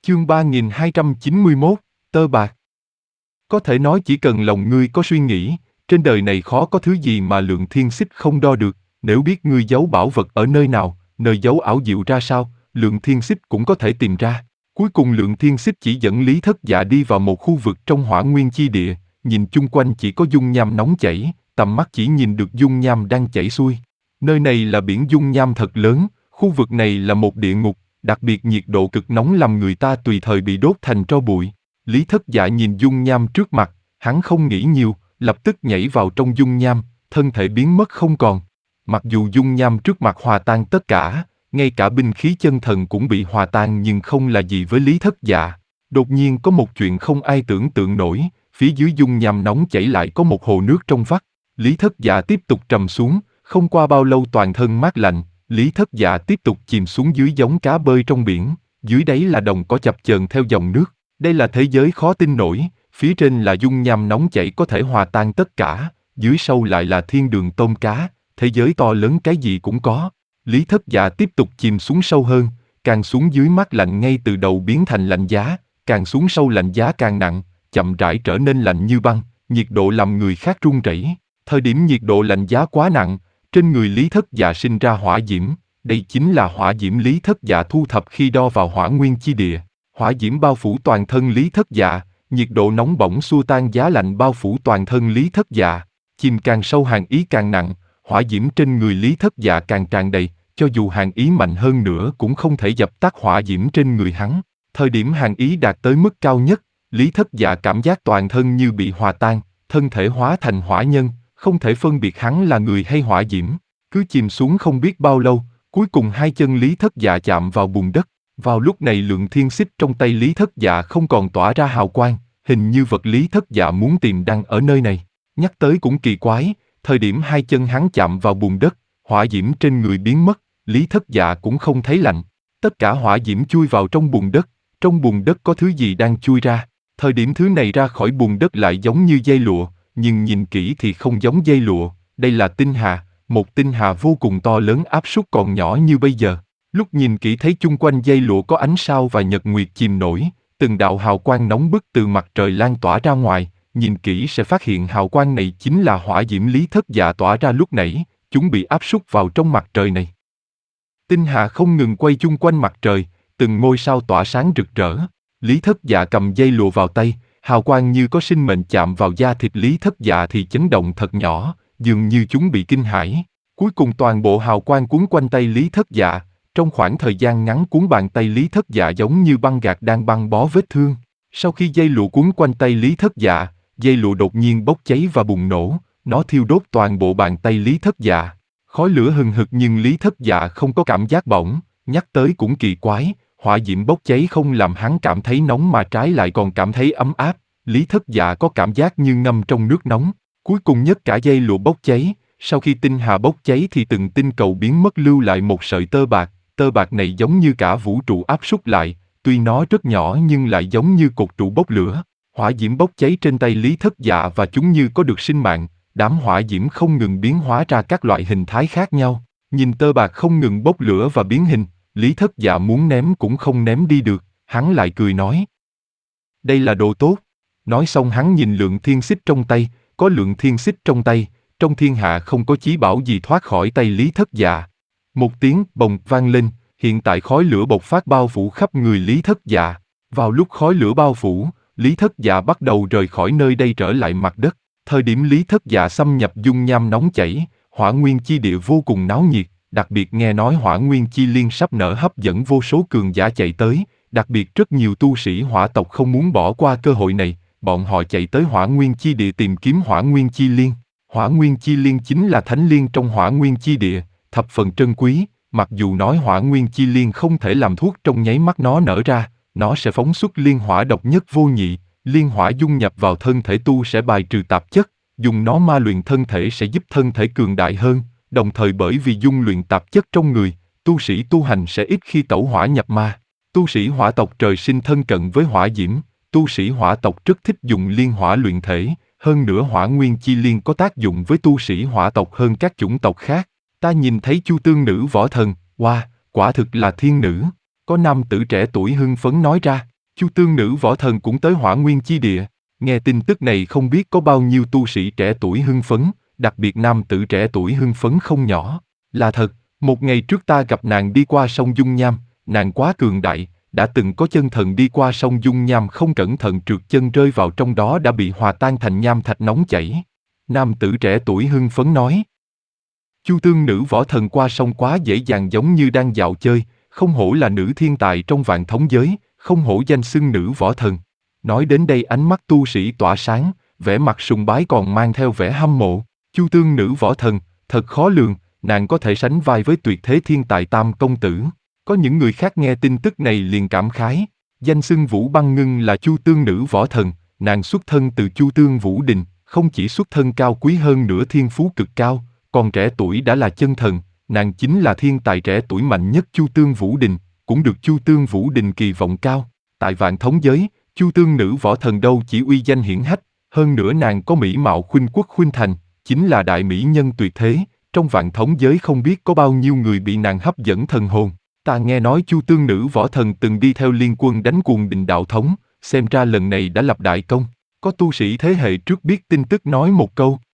Chương 3291, Tơ bạc. Có thể nói chỉ cần lòng ngươi có suy nghĩ, trên đời này khó có thứ gì mà lượng thiên xích không đo được, nếu biết ngươi giấu bảo vật ở nơi nào, nơi giấu ảo diệu ra sao, lượng thiên xích cũng có thể tìm ra. Cuối cùng lượng thiên xích chỉ dẫn Lý Thất Dạ đi vào một khu vực trong hỏa nguyên chi địa, nhìn chung quanh chỉ có dung nham nóng chảy, tầm mắt chỉ nhìn được dung nham đang chảy xuôi. Nơi này là biển dung nham thật lớn, khu vực này là một địa ngục, đặc biệt nhiệt độ cực nóng làm người ta tùy thời bị đốt thành tro bụi. Lý Thất Dạ nhìn dung nham trước mặt, hắn không nghĩ nhiều, lập tức nhảy vào trong dung nham, thân thể biến mất không còn. Mặc dù dung nham trước mặt hòa tan tất cả, ngay cả binh khí chân thần cũng bị hòa tan nhưng không là gì với Lý Thất Dạ. Đột nhiên có một chuyện không ai tưởng tượng nổi, phía dưới dung nham nóng chảy lại có một hồ nước trong vắt. Lý Thất Dạ tiếp tục trầm xuống, không qua bao lâu toàn thân mát lạnh, Lý Thất Dạ tiếp tục chìm xuống dưới giống cá bơi trong biển, dưới đáy là đồng cỏ chập chờn theo dòng nước. Đây là thế giới khó tin nổi, phía trên là dung nham nóng chảy có thể hòa tan tất cả, dưới sâu lại là thiên đường tôm cá, thế giới to lớn cái gì cũng có. Lý Thất Dạ tiếp tục chìm xuống sâu hơn, càng xuống dưới mát lạnh ngay từ đầu biến thành lạnh giá, càng xuống sâu lạnh giá càng nặng, chậm rãi trở nên lạnh như băng, nhiệt độ làm người khác run rẩy. Thời điểm nhiệt độ lạnh giá quá nặng, trên người Lý Thất Dạ sinh ra hỏa diễm, đây chính là hỏa diễm Lý Thất Dạ thu thập khi đo vào hỏa nguyên chi địa. Hỏa diễm bao phủ toàn thân Lý Thất Dạ, nhiệt độ nóng bỏng xua tan giá lạnh bao phủ toàn thân Lý Thất Dạ. Chìm càng sâu hàn ý càng nặng, hỏa diễm trên người Lý Thất Dạ càng tràn đầy, cho dù hàn ý mạnh hơn nữa cũng không thể dập tắt hỏa diễm trên người hắn. Thời điểm hàn ý đạt tới mức cao nhất, Lý Thất Dạ cảm giác toàn thân như bị hòa tan, thân thể hóa thành hỏa nhân, không thể phân biệt hắn là người hay hỏa diễm. Cứ chìm xuống không biết bao lâu, cuối cùng hai chân Lý Thất Dạ chạm vào bùn đất. Vào lúc này lượng thiên xích trong tay Lý Thất Dạ không còn tỏa ra hào quang, hình như vật Lý Thất Dạ muốn tìm đang ở nơi này. Nhắc tới cũng kỳ quái, thời điểm hai chân hắn chạm vào bùn đất, hỏa diễm trên người biến mất, Lý Thất Dạ cũng không thấy lạnh. Tất cả hỏa diễm chui vào trong bùn đất có thứ gì đang chui ra. Thời điểm thứ này ra khỏi bùn đất lại giống như dây lụa, nhưng nhìn kỹ thì không giống dây lụa, đây là tinh hà, một tinh hà vô cùng to lớn áp suất còn nhỏ như bây giờ. Lúc nhìn kỹ thấy chung quanh dây lụa có ánh sao và nhật nguyệt chìm nổi, từng đạo hào quang nóng bức từ mặt trời lan tỏa ra ngoài, nhìn kỹ sẽ phát hiện hào quang này chính là hỏa diễm Lý Thất Dạ tỏa ra lúc nãy, chúng bị áp suất vào trong mặt trời này. Tinh hà không ngừng quay chung quanh mặt trời, từng ngôi sao tỏa sáng rực rỡ. Lý Thất Dạ cầm dây lụa vào tay, hào quang như có sinh mệnh chạm vào da thịt Lý Thất Dạ thì chấn động thật nhỏ, dường như chúng bị kinh hãi. Cuối cùng toàn bộ hào quang cuốn quanh tay Lý Thất Dạ, trong khoảng thời gian ngắn cuốn bàn tay Lý Thất Dạ giống như băng gạc đang băng bó vết thương. Sau khi dây lụa cuốn quanh tay Lý Thất Dạ, dây lụa đột nhiên bốc cháy và bùng nổ, nó thiêu đốt toàn bộ bàn tay Lý Thất Dạ. Khói lửa hừng hực nhưng Lý Thất Dạ không có cảm giác bỏng, nhắc tới cũng kỳ quái, hỏa diễm bốc cháy không làm hắn cảm thấy nóng mà trái lại còn cảm thấy ấm áp. Lý Thất Dạ có cảm giác như ngâm trong nước nóng. Cuối cùng nhất cả dây lụa bốc cháy, sau khi tinh hà bốc cháy thì từng tinh cầu biến mất lưu lại một sợi tơ bạc này giống như cả vũ trụ áp suất lại, tuy nó rất nhỏ nhưng lại giống như cột trụ bốc lửa. Hỏa diễm bốc cháy trên tay Lý Thất Dạ và chúng như có được sinh mạng, đám hỏa diễm không ngừng biến hóa ra các loại hình thái khác nhau. Nhìn tơ bạc không ngừng bốc lửa và biến hình, Lý Thất Dạ muốn ném cũng không ném đi được, hắn lại cười nói: đây là đồ tốt. Nói xong hắn nhìn lượng thiên xích trong tay, có lượng thiên xích trong tay, trong thiên hạ không có chí bảo gì thoát khỏi tay Lý Thất Dạ. Một tiếng bồng vang lên, hiện tại khói lửa bộc phát bao phủ khắp người Lý Thất Dạ. Vào lúc khói lửa bao phủ, Lý Thất Dạ bắt đầu rời khỏi nơi đây trở lại mặt đất. Thời điểm Lý Thất Dạ xâm nhập dung nham nóng chảy, hỏa nguyên chi địa vô cùng náo nhiệt, đặc biệt nghe nói hỏa nguyên chi liên sắp nở hấp dẫn vô số cường giả chạy tới, đặc biệt rất nhiều tu sĩ hỏa tộc không muốn bỏ qua cơ hội này, bọn họ chạy tới hỏa nguyên chi địa tìm kiếm hỏa nguyên chi liên. Hỏa nguyên chi liên chính là thánh liên trong hỏa nguyên chi địa, thập phần trân quý, mặc dù nói hỏa nguyên chi liên không thể làm thuốc trong nháy mắt nó nở ra, nó sẽ phóng xuất liên hỏa độc nhất vô nhị, liên hỏa dung nhập vào thân thể tu sẽ bài trừ tạp chất, dùng nó ma luyện thân thể sẽ giúp thân thể cường đại hơn, đồng thời bởi vì dung luyện tạp chất trong người, tu sĩ tu hành sẽ ít khi tẩu hỏa nhập ma. Tu sĩ hỏa tộc trời sinh thân cận với hỏa diễm, tu sĩ hỏa tộc rất thích dùng liên hỏa luyện thể, hơn nữa hỏa nguyên chi liên có tác dụng với tu sĩ hỏa tộc hơn các chủng tộc khác. Ta nhìn thấy Chu Tương Nữ võ thần, wow, quả thực là thiên nữ. Có nam tử trẻ tuổi hưng phấn nói ra. Chu Tương Nữ Võ Thần cũng tới Hỏa Nguyên Chi Địa. Nghe tin tức này không biết có bao nhiêu tu sĩ trẻ tuổi hưng phấn, đặc biệt nam tử trẻ tuổi hưng phấn không nhỏ. Là thật, một ngày trước ta gặp nàng đi qua sông Dung Nham, nàng quá cường đại, đã từng có chân thần đi qua sông Dung Nham không cẩn thận trượt chân rơi vào trong đó đã bị hòa tan thành nham thạch nóng chảy. Nam tử trẻ tuổi hưng phấn nói. Chu Tương Nữ Võ Thần qua sông quá dễ dàng giống như đang dạo chơi, không hổ là nữ thiên tài trong vạn thống giới, không hổ danh xưng nữ võ thần. Nói đến đây ánh mắt tu sĩ tỏa sáng, vẻ mặt sùng bái còn mang theo vẻ hâm mộ. Chu Tương Nữ Võ Thần, thật khó lường, nàng có thể sánh vai với tuyệt thế thiên tài Tam Công Tử. Có những người khác nghe tin tức này liền cảm khái. Danh xưng Vũ Băng Ngưng là Chu Tương Nữ Võ Thần, nàng xuất thân từ Chu Tương Vũ Đình, không chỉ xuất thân cao quý hơn nữa thiên phú cực cao, còn trẻ tuổi đã là chân thần, nàng chính là thiên tài trẻ tuổi mạnh nhất Chu Tương Vũ Đình, cũng được Chu Tương Vũ Đình kỳ vọng cao. Tại vạn thống giới, Chu Tương Nữ Võ Thần đâu chỉ uy danh hiển hách, hơn nữa nàng có mỹ mạo khuynh quốc khuynh thành, chính là đại mỹ nhân tuyệt thế, trong vạn thống giới không biết có bao nhiêu người bị nàng hấp dẫn thần hồn. Ta nghe nói Chu Tương Nữ Võ Thần từng đi theo liên quân đánh Cuồng Đình đạo thống, xem ra lần này đã lập đại công. Có tu sĩ thế hệ trước biết tin tức nói một câu,